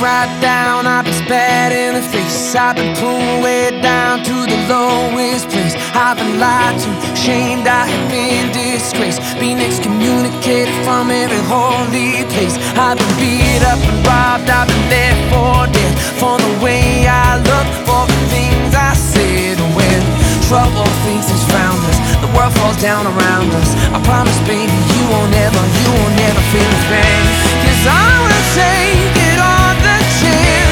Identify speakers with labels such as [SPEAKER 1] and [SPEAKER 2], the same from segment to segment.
[SPEAKER 1] right down, I've been spat in the face. I've been pulled way down to the lowest place. I've been lied to, shamed, I have been disgraced, been excommunicated from every holy place. I've been beat up and robbed, I've been left for dead, for the way I look, for the things I said. And when trouble thinks it's found us, the world falls down around us, I promise baby you won't ever feel a thing. 'Cause I will take it on the chin,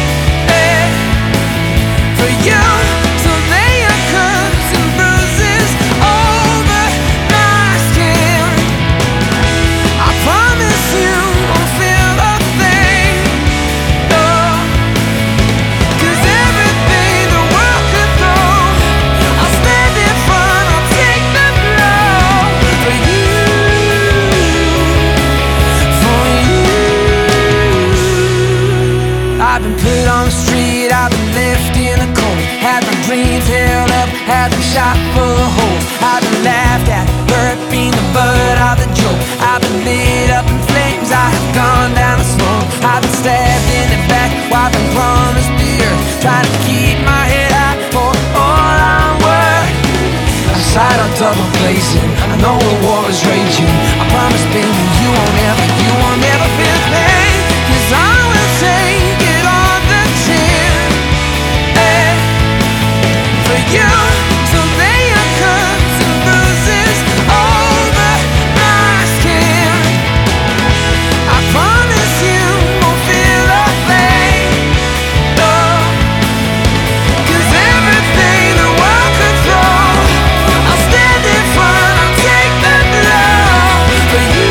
[SPEAKER 1] for you to lay your cuts and bruises over my skin. I promise you won't feel a thing, no. 'Cause everything the world could throw, I'll stand in front, I'll take the blow for you. I've been put on the street, I've been left in the cold, had my dreams held up, had them shot full of holes. I've been laughed at, hurt, been the butt of the joke. I've been lit up in flames, I have gone down the smoke. I've been stabbed in the back, while I've been promised the earth, trying to keep my head high for all I'm worth. I side on double blazing, I know a war is raging. I promise baby you won't ever feel pain. 'Cause I will take it on the chin, for you to lay your cuts and bruises over my skin. I promise you won't feel a thing, no. 'Cause everything the world could throw, I'll stand in front, I'll take the blow for you.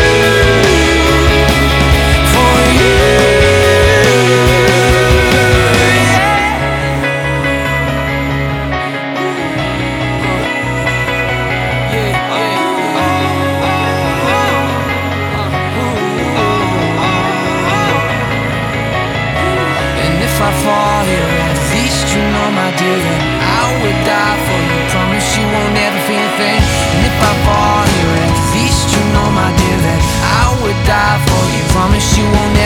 [SPEAKER 1] If I fall here, at least you know, my dear, that I would die for you. Promise you won't ever feel a thing. And if I fall here, at least you know, my dear, that I would die for you. Promise you won't